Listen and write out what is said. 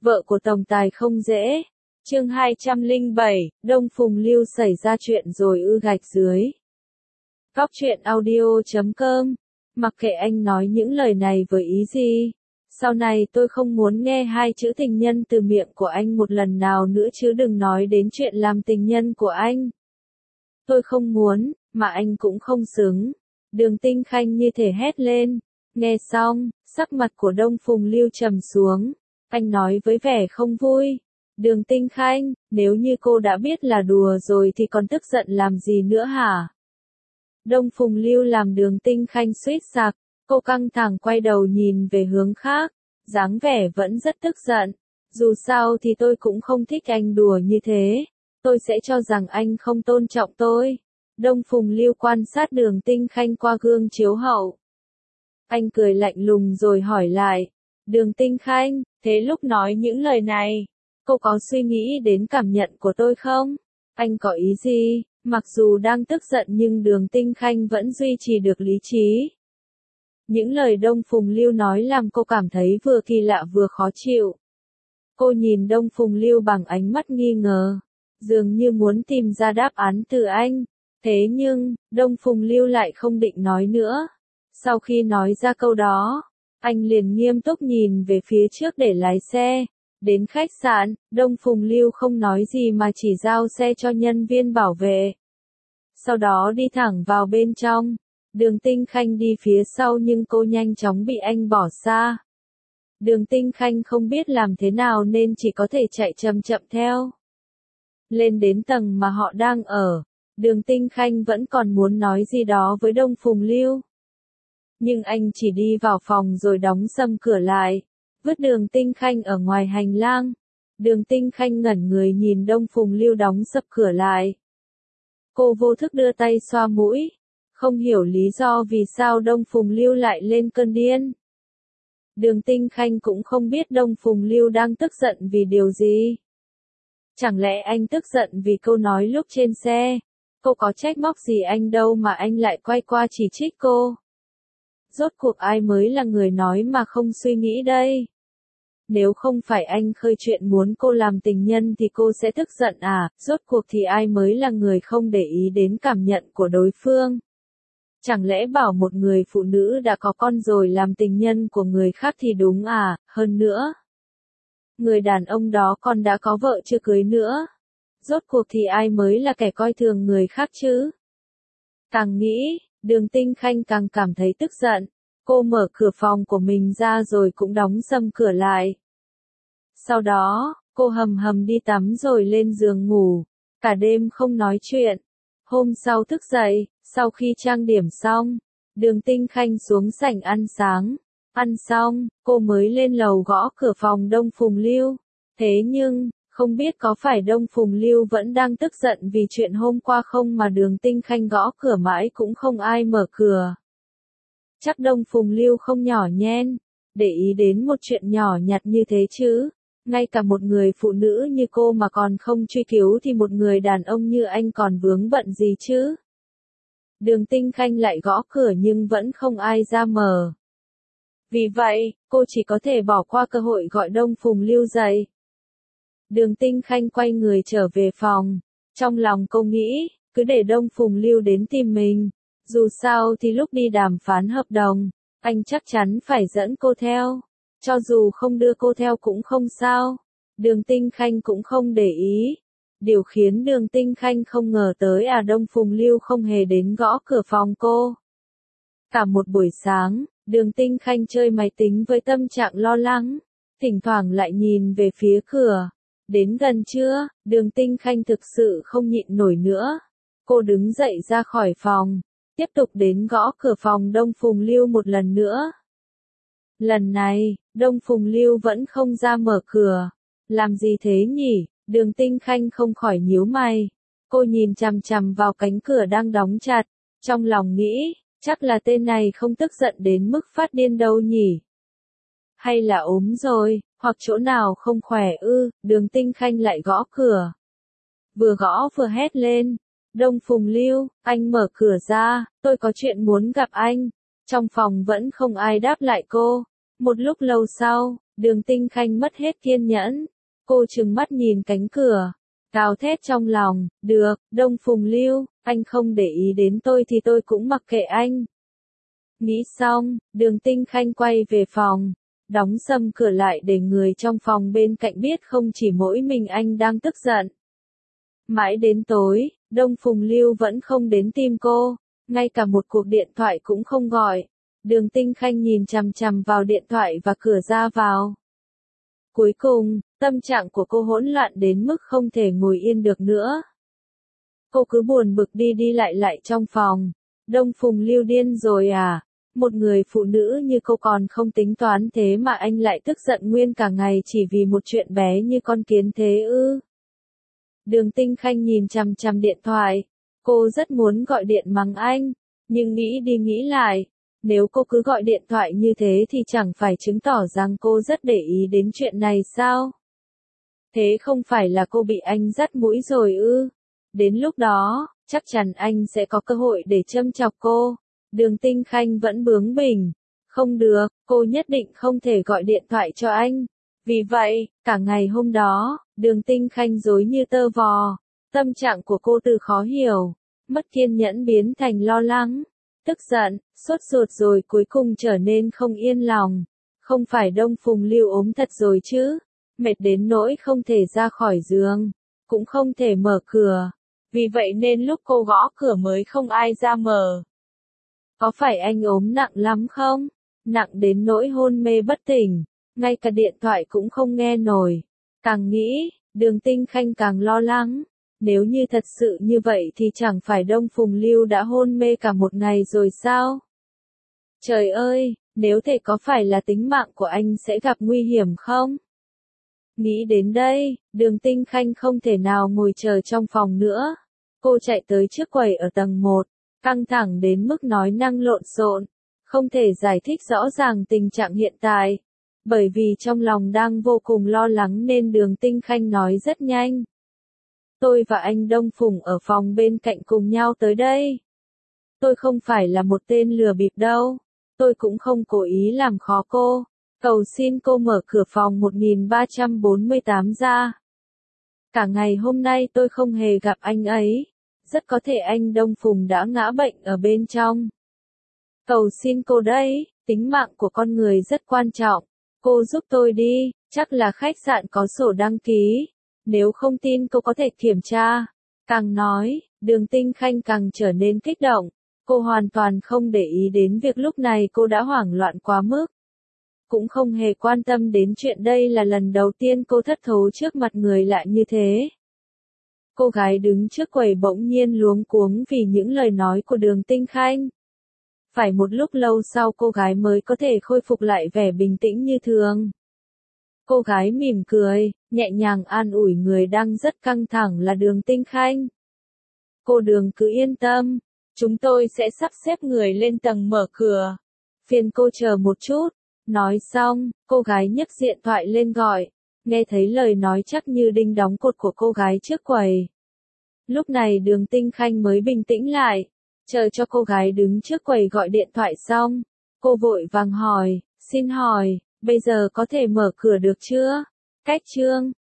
Vợ của tổng tài không dễ. Chương 207, Đông Phùng Lưu xảy ra chuyện rồi ư gạch dưới. Góc truyện audio.com. Mặc kệ anh nói những lời này với ý gì, sau này tôi không muốn nghe hai chữ tình nhân từ miệng của anh một lần nào nữa, chứ đừng nói đến chuyện làm tình nhân của anh. Tôi không muốn, mà anh cũng không xứng. Đường Tinh Khanh như thể hét lên. Nghe xong, sắc mặt của Đông Phùng Lưu trầm xuống. Anh nói với vẻ không vui. Đường Tinh Khanh, nếu như cô đã biết là đùa rồi thì còn tức giận làm gì nữa hả? Đông Phùng Lưu làm Đường Tinh Khanh suýt sặc. Cô căng thẳng quay đầu nhìn về hướng khác, dáng vẻ vẫn rất tức giận. Dù sao thì tôi cũng không thích anh đùa như thế. Tôi sẽ cho rằng anh không tôn trọng tôi. Đông Phùng Lưu quan sát Đường Tinh Khanh qua gương chiếu hậu. Anh cười lạnh lùng rồi hỏi lại. Đường Tinh Khanh, thế lúc nói những lời này, cô có suy nghĩ đến cảm nhận của tôi không? Anh có ý gì? Mặc dù đang tức giận nhưng Đường Tinh Khanh vẫn duy trì được lý trí. Những lời Đông Phùng Lưu nói làm cô cảm thấy vừa kỳ lạ vừa khó chịu. Cô nhìn Đông Phùng Lưu bằng ánh mắt nghi ngờ, dường như muốn tìm ra đáp án từ anh. Thế nhưng, Đông Phùng Lưu lại không định nói nữa. Sau khi nói ra câu đó, anh liền nghiêm túc nhìn về phía trước để lái xe. Đến khách sạn, Đông Phùng Lưu không nói gì mà chỉ giao xe cho nhân viên bảo vệ. Sau đó đi thẳng vào bên trong. Đường Tinh Khanh đi phía sau nhưng cô nhanh chóng bị anh bỏ xa. Đường Tinh Khanh không biết làm thế nào nên chỉ có thể chạy chậm chậm theo. Lên đến tầng mà họ đang ở, Đường Tinh Khanh vẫn còn muốn nói gì đó với Đông Phùng Lưu. Nhưng anh chỉ đi vào phòng rồi đóng sầm cửa lại, vứt Đường Tinh Khanh ở ngoài hành lang. Đường Tinh Khanh ngẩn người nhìn Đông Phùng Lưu đóng sập cửa lại. Cô vô thức đưa tay xoa mũi, không hiểu lý do vì sao Đông Phùng Lưu lại lên cơn điên. Đường Tinh Khanh cũng không biết Đông Phùng Lưu đang tức giận vì điều gì. Chẳng lẽ anh tức giận vì câu nói lúc trên xe? Cô có trách móc gì anh đâu mà anh lại quay qua chỉ trích cô? Rốt cuộc ai mới là người nói mà không suy nghĩ đây? Nếu không phải anh khơi chuyện muốn cô làm tình nhân thì cô sẽ tức giận à? Rốt cuộc thì ai mới là người không để ý đến cảm nhận của đối phương? Chẳng lẽ bảo một người phụ nữ đã có con rồi làm tình nhân của người khác thì đúng à? Hơn nữa, người đàn ông đó còn đã có vợ chưa cưới nữa. Rốt cuộc thì ai mới là kẻ coi thường người khác chứ? Càng nghĩ, Đường Tinh Khanh càng cảm thấy tức giận. Cô mở cửa phòng của mình ra rồi cũng đóng sầm cửa lại. Sau đó, cô hầm hầm đi tắm rồi lên giường ngủ. Cả đêm không nói chuyện. Hôm sau thức dậy, sau khi trang điểm xong, Đường Tinh Khanh xuống sảnh ăn sáng. Ăn xong, cô mới lên lầu gõ cửa phòng Đông Phùng Lưu. Thế nhưng, không biết có phải Đông Phùng Lưu vẫn đang tức giận vì chuyện hôm qua không mà Đường Tinh Khanh gõ cửa mãi cũng không ai mở cửa. Chắc Đông Phùng Lưu không nhỏ nhen, để ý đến một chuyện nhỏ nhặt như thế chứ. Ngay cả một người phụ nữ như cô mà còn không truy cứu thì một người đàn ông như anh còn vướng bận gì chứ? Đường Tinh Khanh lại gõ cửa nhưng vẫn không ai ra mở. Vì vậy, cô chỉ có thể bỏ qua cơ hội gọi Đông Phùng Lưu dậy. Đường Tinh Khanh quay người trở về phòng. Trong lòng cô nghĩ, cứ để Đông Phùng Lưu đến tìm mình. Dù sao thì lúc đi đàm phán hợp đồng, anh chắc chắn phải dẫn cô theo. Cho dù không đưa cô theo cũng không sao. Đường Tinh Khanh cũng không để ý. Điều khiến Đường Tinh Khanh không ngờ tới Đông Phùng Lưu không hề đến gõ cửa phòng cô. Cả một buổi sáng, Đường Tinh Khanh chơi máy tính với tâm trạng lo lắng, thỉnh thoảng lại nhìn về phía cửa. Đến gần trưa, Đường Tinh Khanh thực sự không nhịn nổi nữa. Cô đứng dậy ra khỏi phòng, tiếp tục đến gõ cửa phòng Đông Phùng Lưu một lần nữa. Lần này, Đông Phùng Lưu vẫn không ra mở cửa. Làm gì thế nhỉ? Đường Tinh Khanh không khỏi nhíu mày. Cô nhìn chằm chằm vào cánh cửa đang đóng chặt, trong lòng nghĩ, chắc là tên này không tức giận đến mức phát điên đâu nhỉ? Hay là ốm rồi, hoặc chỗ nào không khỏe ư? Đường Tinh Khanh lại gõ cửa. Vừa gõ vừa hét lên. Đông Phùng Lưu, anh mở cửa ra, tôi có chuyện muốn gặp anh. Trong phòng vẫn không ai đáp lại cô. Một lúc lâu sau, Đường Tinh Khanh mất hết kiên nhẫn. Cô trừng mắt nhìn cánh cửa, gào thét trong lòng, được, Đông Phùng Lưu, anh không để ý đến tôi thì tôi cũng mặc kệ anh. Nghĩ xong, Đường Tinh Khanh quay về phòng, đóng sầm cửa lại để người trong phòng bên cạnh biết không chỉ mỗi mình anh đang tức giận. Mãi đến tối, Đông Phùng Lưu vẫn không đến tìm cô, ngay cả một cuộc điện thoại cũng không gọi. Đường Tinh Khanh nhìn chằm chằm vào điện thoại và cửa ra vào. Cuối cùng, tâm trạng của cô hỗn loạn đến mức không thể ngồi yên được nữa. Cô cứ buồn bực đi đi lại trong phòng. Đông Phùng Lưu điên rồi à? Một người phụ nữ như cô còn không tính toán thế mà anh lại tức giận nguyên cả ngày chỉ vì một chuyện bé như con kiến thế ư? Đường Tinh Khanh nhìn chằm chằm điện thoại. Cô rất muốn gọi điện mắng anh, nhưng nghĩ đi nghĩ lại, nếu cô cứ gọi điện thoại như thế thì chẳng phải chứng tỏ rằng cô rất để ý đến chuyện này sao? Thế không phải là cô bị anh dắt mũi rồi ư? Đến lúc đó, chắc chắn anh sẽ có cơ hội để châm chọc cô. Đường Tinh Khanh vẫn bướng bỉnh. Không được, cô nhất định không thể gọi điện thoại cho anh. Vì vậy, cả ngày hôm đó, Đường Tinh Khanh rối như tơ vò. Tâm trạng của cô từ khó hiểu, mất kiên nhẫn biến thành lo lắng, tức giận, sốt ruột rồi cuối cùng trở nên không yên lòng. Không phải Đông Phùng Lưu ốm thật rồi chứ? Mệt đến nỗi không thể ra khỏi giường, cũng không thể mở cửa. Vì vậy nên lúc cô gõ cửa mới không ai ra mở. Có phải anh ốm nặng lắm không? Nặng đến nỗi hôn mê bất tỉnh, ngay cả điện thoại cũng không nghe nổi. Càng nghĩ, Đường Tinh Khanh càng lo lắng. Nếu như thật sự như vậy thì chẳng phải Đông Phùng Lưu đã hôn mê cả một ngày rồi sao? Trời ơi, nếu thế có phải là tính mạng của anh sẽ gặp nguy hiểm không? Nghĩ đến đây, Đường Tinh Khanh không thể nào ngồi chờ trong phòng nữa. Cô chạy tới trước quầy ở tầng 1, căng thẳng đến mức nói năng lộn xộn, không thể giải thích rõ ràng tình trạng hiện tại. Bởi vì trong lòng đang vô cùng lo lắng nên Đường Tinh Khanh nói rất nhanh. Tôi và anh Đông Phùng ở phòng bên cạnh cùng nhau tới đây. Tôi không phải là một tên lừa bịp đâu. Tôi cũng không cố ý làm khó cô. Cầu xin cô mở cửa phòng 1348 ra. Cả ngày hôm nay tôi không hề gặp anh ấy. Rất có thể anh Đông Phùng đã ngã bệnh ở bên trong. Cầu xin cô đấy, tính mạng của con người rất quan trọng. Cô giúp tôi đi, chắc là khách sạn có sổ đăng ký. Nếu không tin cô có thể kiểm tra. Càng nói, Đường Tinh Khanh càng trở nên kích động. Cô hoàn toàn không để ý đến việc lúc này cô đã hoảng loạn quá mức. Cũng không hề quan tâm đến chuyện đây là lần đầu tiên cô thất thố trước mặt người lạ như thế. Cô gái đứng trước quầy bỗng nhiên luống cuống vì những lời nói của Đường Tinh Khanh. Phải một lúc lâu sau cô gái mới có thể khôi phục lại vẻ bình tĩnh như thường. Cô gái mỉm cười, nhẹ nhàng an ủi người đang rất căng thẳng là Đường Tinh Khanh. Cô Đường cứ yên tâm, chúng tôi sẽ sắp xếp người lên tầng mở cửa. Phiền cô chờ một chút. Nói xong, cô gái nhấc điện thoại lên gọi. Nghe thấy lời nói chắc như đinh đóng cột của cô gái trước quầy. Lúc này Đường Tinh Khanh mới bình tĩnh lại. Chờ cho cô gái đứng trước quầy gọi điện thoại xong. Cô vội vàng hỏi, xin hỏi, bây giờ có thể mở cửa được chưa? Cách chương